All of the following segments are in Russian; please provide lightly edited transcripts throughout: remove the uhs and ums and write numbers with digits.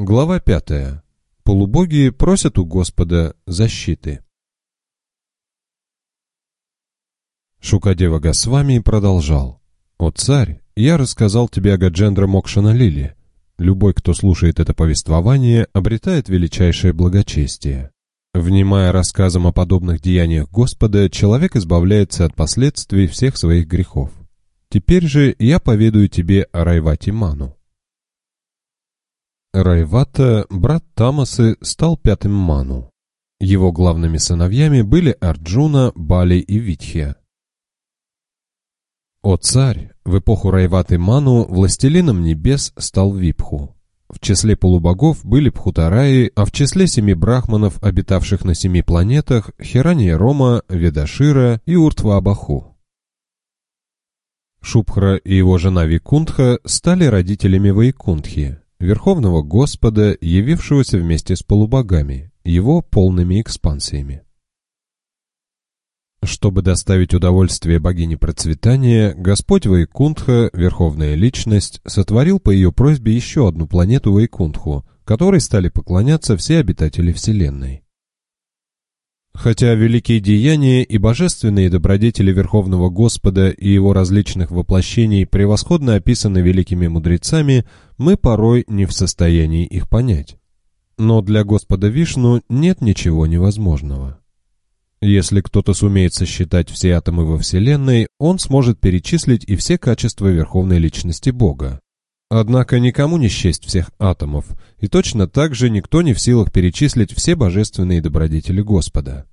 Глава 5. Полубоги просят у Господа защиты. Шукадева Госвами продолжал. «О царь, я рассказал тебе о Гаджендра Мокшана Лили. Любой, кто слушает это повествование, обретает величайшее благочестие. Внимая рассказам о подобных деяниях Господа, человек избавляется от последствий всех своих грехов. Теперь же я поведаю тебе о Райвате Ману». Райвата, брат Тамасы, стал пятым Ману. Его главными сыновьями были Арджуна, Бали и Витхья. О царь, в эпоху Райваты Ману властелином небес стал Випху. В числе полубогов были Пхутараи, а в числе 7 брахманов, обитавших на 7 планетах, Хиранья-Рома, Ведашира и Уртва-Абаху. Шубхра и его жена Викунтха стали родителями Вайкунтхи, Верховного Господа, явившегося вместе с полубогами, его полными экспансиями. Чтобы доставить удовольствие богине процветания, Господь Вайкунтха, Верховная Личность, сотворил по ее просьбе еще одну планету Вайкунтху, которой стали поклоняться все обитатели Вселенной. Хотя великие деяния и божественные добродетели Верховного Господа и его различных воплощений превосходно описаны великими мудрецами, мы порой не в состоянии их понять. Но для Господа Вишну нет ничего невозможного. Если кто-то сумеет сосчитать все атомы во Вселенной, он сможет перечислить и все качества Верховной Личности Бога. Однако никому не счесть всех атомов, и точно так же никто не в силах перечислить все божественные добродетели Господа.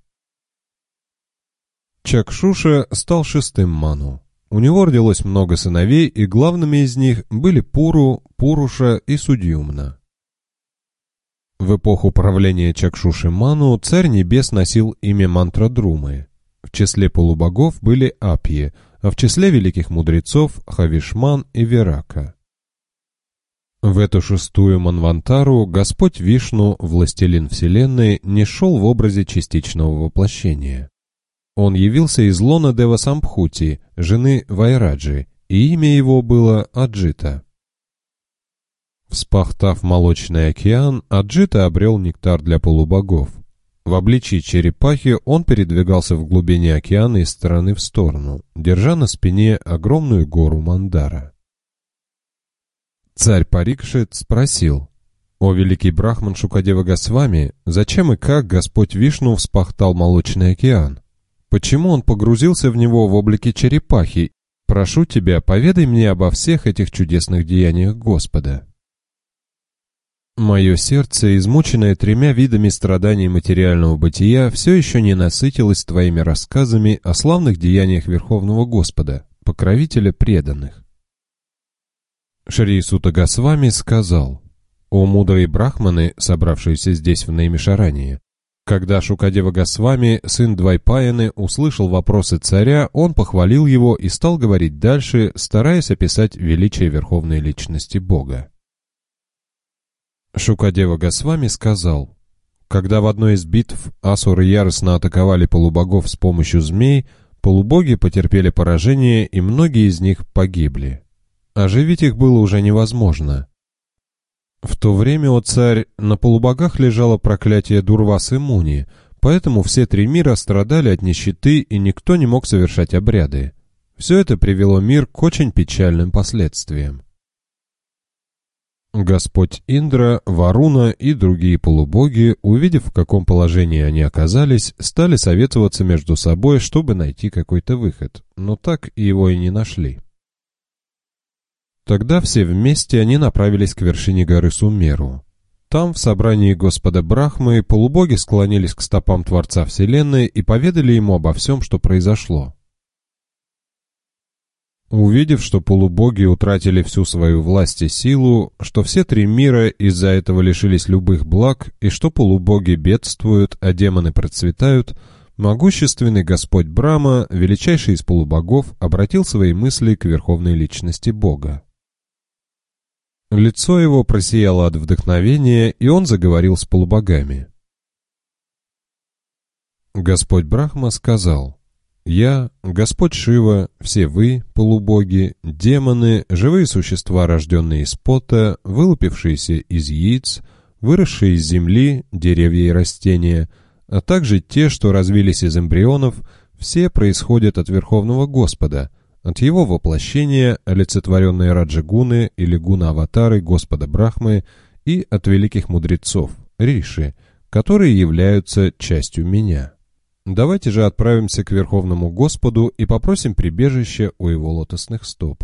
Чакшуша стал 6-м Ману. У него родилось много сыновей, и главными из них были Пуру, Пуруша и Судьюмна. В эпоху правления Чакшуши Ману царь небес носил имя Мантрадрумы. В числе полубогов были Апьи, а в числе великих мудрецов Хавишман и Верака. В эту 6-ю Манвантару Господь Вишну, властелин Вселенной, не шел в образе частичного воплощения. Он явился из лона Девасамбхути, жены Вайраджи, и имя его было Аджита. Вспахтав молочный океан, Аджита обрел нектар для полубогов. В обличии черепахи он передвигался в глубине океана из стороны в сторону, держа на спине огромную гору Мандара. Царь Парикшит спросил: «О великий брахман Шукадева Госвами, зачем и как Господь Вишну вспахтал молочный океан? Почему он погрузился в него в облике черепахи? Прошу тебя, поведай мне обо всех этих чудесных деяниях Господа». Мое сердце, измученное 3 видами страданий материального бытия, все еще не насытилось твоими рассказами о славных деяниях Верховного Господа, покровителя преданных. Шри Сута Госвами сказал: «О мудрые брахманы, собравшиеся здесь в Наймишарании, когда Шукадева Госвами, сын Двайпаяны, услышал вопросы царя, он похвалил его и стал говорить дальше, стараясь описать величие Верховной Личности Бога. Шукадева Госвами сказал: «Когда в одной из битв асуры яростно атаковали полубогов с помощью змей, полубоги потерпели поражение, и многие из них погибли. Оживить их было уже невозможно. В то время, о царь, на полубогах лежало проклятие Дурвасы Муни, поэтому все 3 мира страдали от нищеты, и никто не мог совершать обряды. Все это привело мир к очень печальным последствиям. Господь Индра, Варуна и другие полубоги, увидев, в каком положении они оказались, стали советоваться между собой, чтобы найти какой-то выход, но так его и не нашли. Тогда все вместе они направились к вершине горы Сумеру. Там, в собрании Господа Брахмы, полубоги склонились к стопам Творца Вселенной и поведали ему обо всем, что произошло. Увидев, что полубоги утратили всю свою власть и силу, что все 3 мира из-за этого лишились любых благ, и что полубоги бедствуют, а демоны процветают, могущественный Господь Брахма, величайший из полубогов, обратил свои мысли к Верховной Личности Бога. Лицо его просияло от вдохновения, и он заговорил с полубогами. Господь Брахма сказал: «Я, Господь Шива, все вы, полубоги, демоны, живые существа, рожденные из пота, вылупившиеся из яиц, выросшие из земли, деревья и растения, а также те, что развились из эмбрионов, все происходят от Верховного Господа, от Его воплощения, олицетворенной Раджа-гуны или гуна-аватары Господа Брахмы, и от великих мудрецов, риши, которые являются частью меня. Давайте же отправимся к Верховному Господу и попросим прибежище у Его лотосных стоп.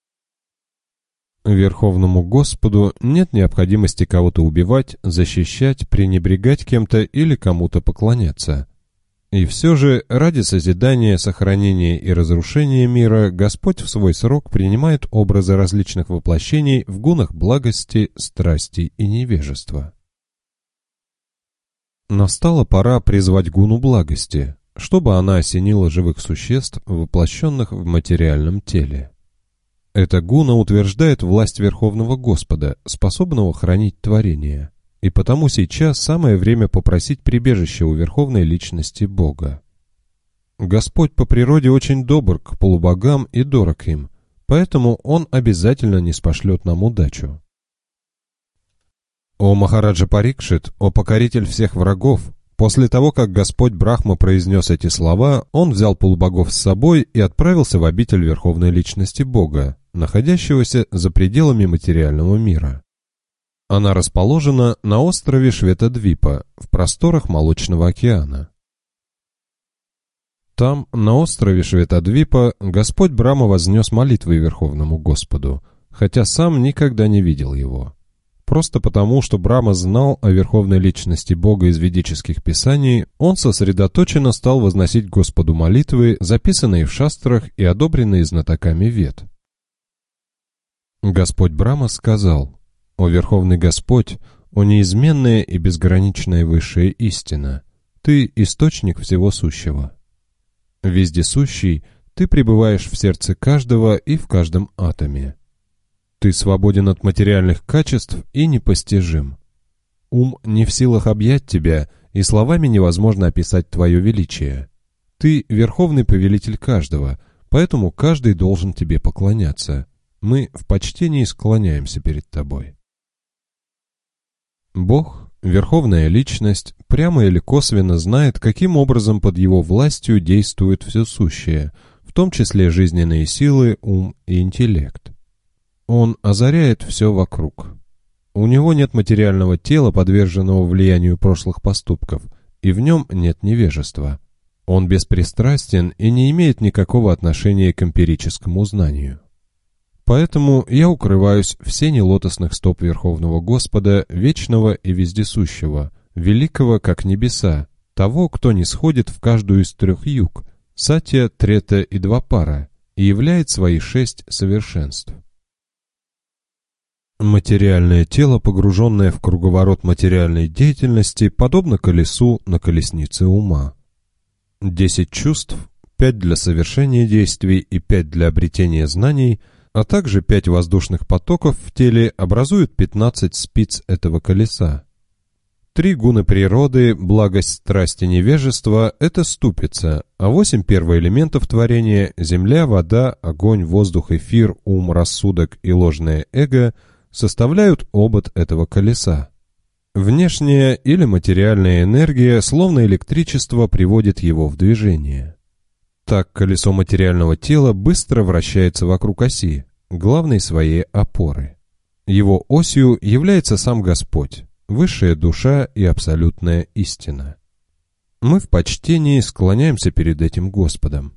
Верховному Господу нет необходимости кого-то убивать, защищать, пренебрегать кем-то или кому-то поклоняться. И все же, ради созидания, сохранения и разрушения мира, Господь в свой срок принимает образы различных воплощений в гунах благости, страсти и невежества. Настала пора призвать гуну благости, чтобы она осенила живых существ, воплощенных в материальном теле. Эта гуна утверждает власть Верховного Господа, способного хранить творение. И потому сейчас самое время попросить прибежище у Верховной Личности Бога. Господь по природе очень добр к полубогам и дорог им, поэтому Он обязательно ниспошлет нам удачу. О Махараджа Парикшит, о покоритель всех врагов! После того, как Господь Брахма произнес эти слова, Он взял полубогов с собой и отправился в обитель Верховной Личности Бога, находящегося за пределами материального мира. Она расположена на острове Шветадвипа, в просторах Молочного океана. Там, на острове Шветадвипа, Господь Брахма вознес молитвы Верховному Господу, хотя сам никогда не видел его. Просто потому, что Брахма знал о Верховной Личности Бога из ведических писаний, он сосредоточенно стал возносить Господу молитвы, записанные в шастрах и одобренные знатоками Вед. Господь Брахма сказал: «О Верховный Господь, о неизменная и безграничная высшая истина, Ты — источник всего сущего. Вездесущий, Ты пребываешь в сердце каждого и в каждом атоме. Ты свободен от материальных качеств и непостижим. Ум не в силах объять Тебя, и словами невозможно описать Твое величие. Ты — верховный повелитель каждого, поэтому каждый должен Тебе поклоняться. Мы в почтении склоняемся перед Тобой». Бог, Верховная Личность, прямо или косвенно знает, каким образом под Его властью действует все сущее, в том числе жизненные силы, ум и интеллект. Он озаряет все вокруг. У Него нет материального тела, подверженного влиянию прошлых поступков, и в нем нет невежества. Он беспристрастен и не имеет никакого отношения к эмпирическому знанию. Поэтому я укрываюсь в сене лотосных стоп Верховного Господа, вечного и вездесущего, великого как небеса, того, кто нисходит в каждую из 3 юг, Сатья, Трета и Двапара, и являет свои 6 совершенств. Материальное тело, погруженное в круговорот материальной деятельности, подобно колесу на колеснице ума. 10 чувств, 5 для совершения действий и 5 для обретения знаний, а также 5 воздушных потоков в теле образуют 15 спиц этого колеса. 3 гуны природы, благость, страсть и невежество — это ступица, а 8 первоэлементов творения — земля, вода, огонь, воздух, эфир, ум, рассудок и ложное эго — составляют обод этого колеса. Внешняя или материальная энергия, словно электричество, приводит его в движение. Так колесо материального тела быстро вращается вокруг оси, главной своей опоры. Его осью является сам Господь, высшая душа и абсолютная истина. Мы в почтении склоняемся перед этим Господом.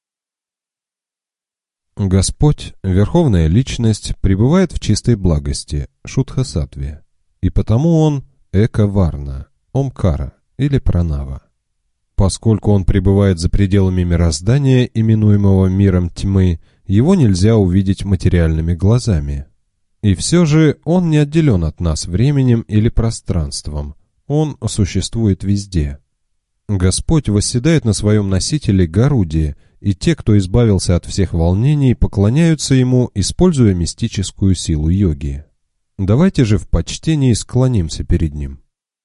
Господь, Верховная Личность, пребывает в чистой благости, Шудха-саттве, и потому Он Эка-варна, Омкара или Пранава. Поскольку Он пребывает за пределами мироздания, именуемого миром тьмы, Его нельзя увидеть материальными глазами. И все же Он не отделен от нас временем или пространством, Он существует везде. Господь восседает на своем носителе Гаруди, и те, кто избавился от всех волнений, поклоняются Ему, используя мистическую силу йоги. Давайте же в почтении склонимся перед Ним.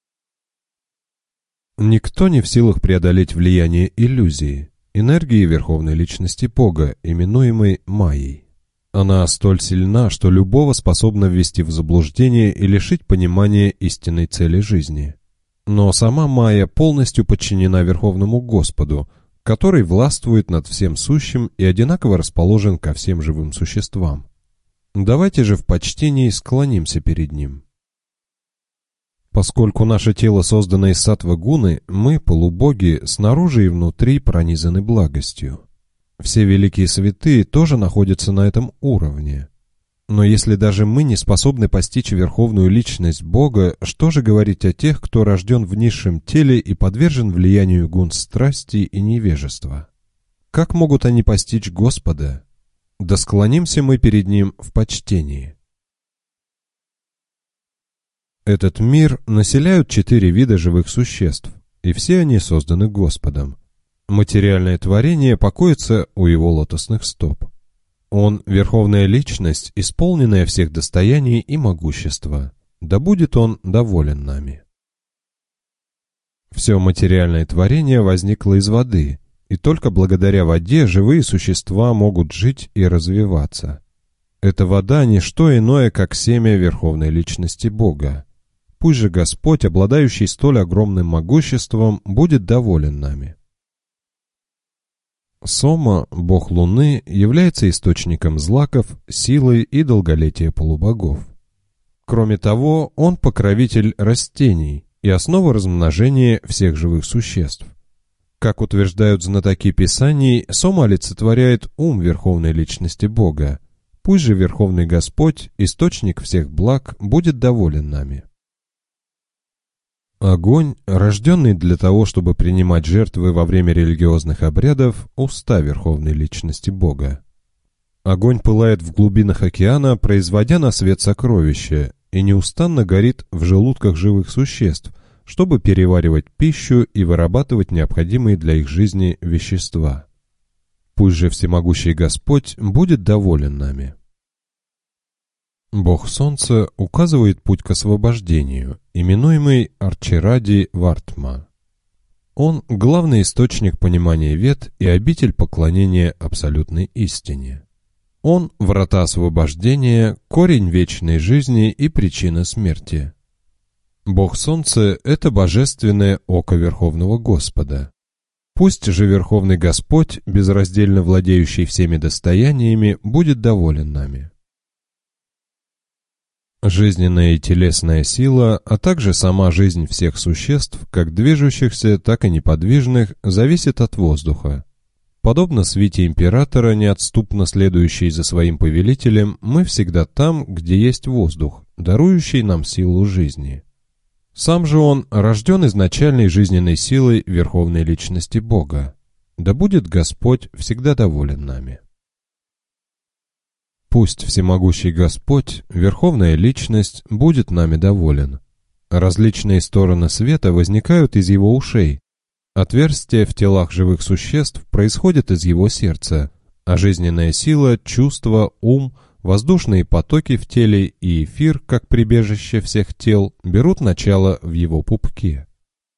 Никто не в силах преодолеть влияние иллюзии, энергии Верховной Личности Бога, именуемой Майей. Она столь сильна, что любого способна ввести в заблуждение и лишить понимания истинной цели жизни. Но сама Майя полностью подчинена Верховному Господу, который властвует над всем сущим и одинаково расположен ко всем живым существам. Давайте же в почтении склонимся перед Ним. Поскольку наше тело создано из саттва-гуны, мы, полубоги, снаружи и внутри пронизаны благостью. Все великие святые тоже находятся на этом уровне. Но если даже мы не способны постичь верховную личность Бога, что же говорить о тех, кто рожден в низшем теле и подвержен влиянию гун страсти и невежества? Как могут они постичь Господа? Да склонимся мы перед Ним в почтении. Этот мир населяют 4 вида живых существ, и все они созданы Господом. Материальное творение покоится у Его лотосных стоп. Он — верховная личность, исполненная всех достояний и могущества. Да будет Он доволен нами. Все материальное творение возникло из воды, и только благодаря воде живые существа могут жить и развиваться. Эта вода — не что иное, как семя верховной личности Бога. Пусть же Господь, обладающий столь огромным могуществом, будет доволен нами. Сома, бог Луны, является источником злаков, силы и долголетия полубогов. Кроме того, он покровитель растений и основа размножения всех живых существ. Как утверждают знатоки Писаний, Сома олицетворяет ум верховной личности Бога. Пусть же Верховный Господь, источник всех благ, будет доволен нами. Огонь, рожденный для того, чтобы принимать жертвы во время религиозных обрядов, уста верховной личности Бога. Огонь пылает в глубинах океана, производя на свет сокровища, и неустанно горит в желудках живых существ, чтобы переваривать пищу и вырабатывать необходимые для их жизни вещества. Пусть же всемогущий Господь будет доволен нами. Бог Солнца указывает путь к освобождению, именуемый Арчиради Вартма. Он — главный источник понимания вед и обитель поклонения абсолютной истине. Он — врата освобождения, корень вечной жизни и причина смерти. Бог Солнца — это божественное око Верховного Господа. Пусть же Верховный Господь, безраздельно владеющий всеми достояниями, будет доволен нами. Жизненная и телесная сила, а также сама жизнь всех существ, как движущихся, так и неподвижных, зависит от воздуха. Подобно свите императора, неотступно следующей за своим повелителем, мы всегда там, где есть воздух, дарующий нам силу жизни. Сам же он рожден изначальной жизненной силой Верховной Личности Бога. Да будет Господь всегда доволен нами. Пусть всемогущий Господь, Верховная Личность, будет нами доволен. Различные стороны света возникают из Его ушей. Отверстия в телах живых существ происходят из Его сердца, а жизненная сила, чувства, ум, воздушные потоки в теле и эфир, как прибежище всех тел, берут начало в Его пупке.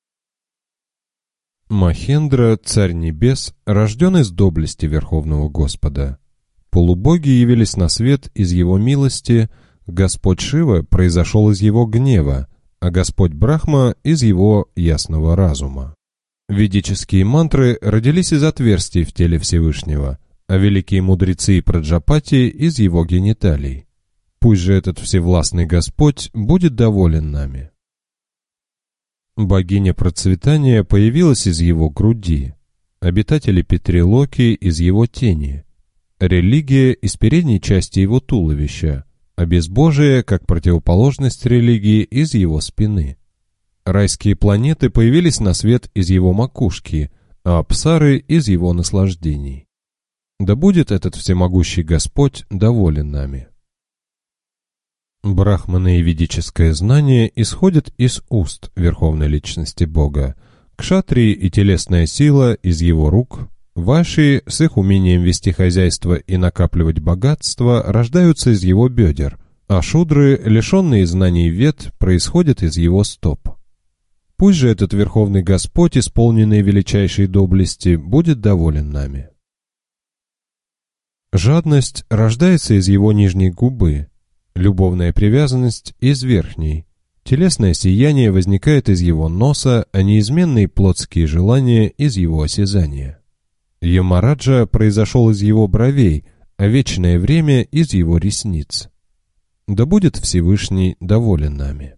Махендра, Царь Небес, рожден из доблести Верховного Господа. Полубоги явились на свет из Его милости, Господь Шива произошел из Его гнева, а Господь Брахма из Его ясного разума. Ведические мантры родились из отверстий в теле Всевышнего, а великие мудрецы и праджапати из Его гениталий. Пусть же этот всевластный Господь будет доволен нами. Богиня процветания появилась из Его груди, обитатели Петрилоки из Его тени, религия из передней части Его туловища, а безбожие, как противоположность религии, из Его спины. Райские планеты появились на свет из Его макушки, а апсары из Его наслаждений. Да будет этот всемогущий Господь доволен нами. Брахманы и ведическое знание исходят из уст Верховной Личности Бога, кшатрии и телесная сила из Его рук, ваши с их умением вести хозяйство и накапливать богатство рождаются из Его бедер, а шудры, лишенные знаний вед, происходят из Его стоп. Пусть же этот Верховный Господь, исполненный величайшей доблести, будет доволен нами. Жадность рождается из его нижней губы, любовная привязанность из верхней, телесное сияние возникает из его носа, а неизменные плотские желания из его осязания. Ямараджа произошел из его бровей, а вечное время из его ресниц. Да будет Всевышний доволен нами.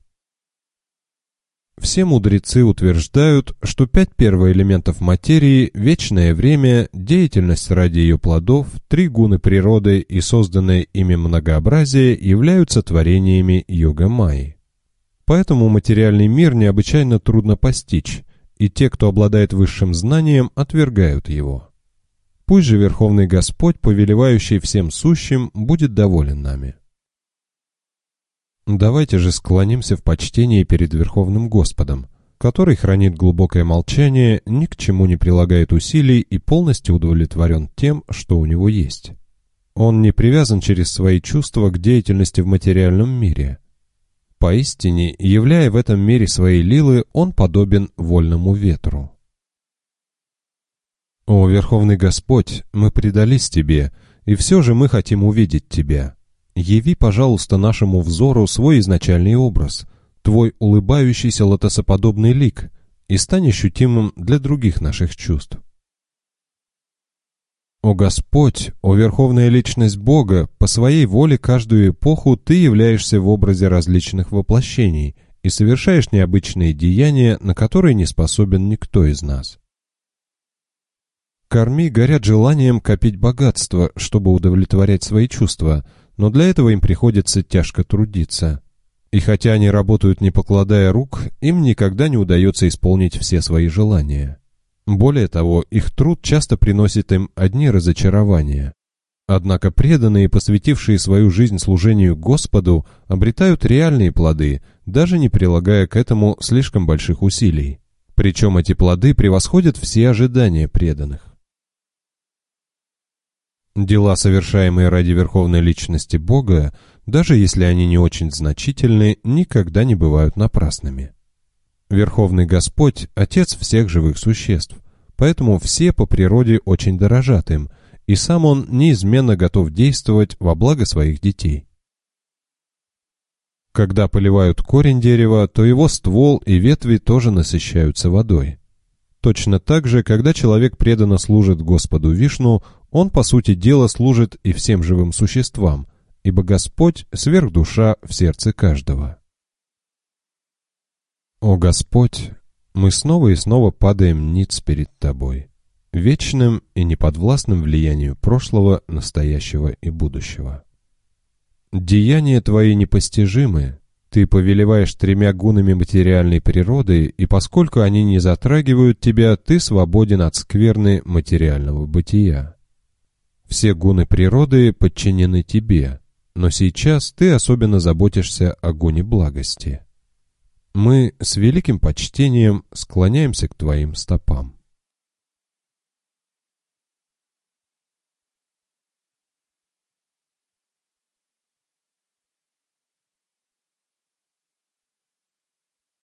Все мудрецы утверждают, что 5 первоэлементов материи, вечное время, деятельность ради ее плодов, 3 гуны природы и созданное ими многообразие являются творениями Йога-майи. Поэтому материальный мир необычайно трудно постичь, и те, кто обладает высшим знанием, отвергают его. Пусть же Верховный Господь, повелевающий всем сущим, будет доволен нами. Давайте же склонимся в почтении перед Верховным Господом, который хранит глубокое молчание, ни к чему не прилагает усилий и полностью удовлетворен тем, что у него есть. Он не привязан через свои чувства к деятельности в материальном мире. Поистине, являя в этом мире свои лилы, он подобен вольному ветру. О, Верховный Господь, мы предались Тебе, и все же мы хотим увидеть Тебя. Яви, пожалуйста, нашему взору свой изначальный образ, Твой улыбающийся лотосоподобный лик, и стань ощутимым для других наших чувств. О Господь, о Верховная Личность Бога, по своей воле каждую эпоху Ты являешься в образе различных воплощений и совершаешь необычные деяния, на которые не способен никто из нас. Корми горят желанием копить богатство, чтобы удовлетворять свои чувства, но для этого им приходится тяжко трудиться. И хотя они работают не покладая рук, им никогда не удается исполнить все свои желания. Более того, их труд часто приносит им одни разочарования. Однако преданные, посвятившие свою жизнь служению Господу, обретают реальные плоды, даже не прилагая к этому слишком больших усилий. Причем эти плоды превосходят все ожидания преданных. Дела, совершаемые ради Верховной Личности Бога, даже если они не очень значительны, никогда не бывают напрасными. Верховный Господь – Отец всех живых существ, поэтому все по природе очень дорожат им, и сам Он неизменно готов действовать во благо своих детей. Когда поливают корень дерева, то его ствол и ветви тоже насыщаются водой. Точно так же, когда человек преданно служит Господу Вишну, он, по сути дела, служит и всем живым существам, ибо Господь — сверхдуша в сердце каждого. О Господь, мы снова и снова падаем ниц перед Тобой, вечным и неподвластным влиянию прошлого, настоящего и будущего. Деяния Твои непостижимы. Ты повелеваешь 3 гунами материальной природы, и поскольку они не затрагивают Тебя, Ты свободен от скверны материального бытия. Все гуны природы подчинены Тебе, но сейчас Ты особенно заботишься о гуне благости. Мы с великим почтением склоняемся к Твоим стопам.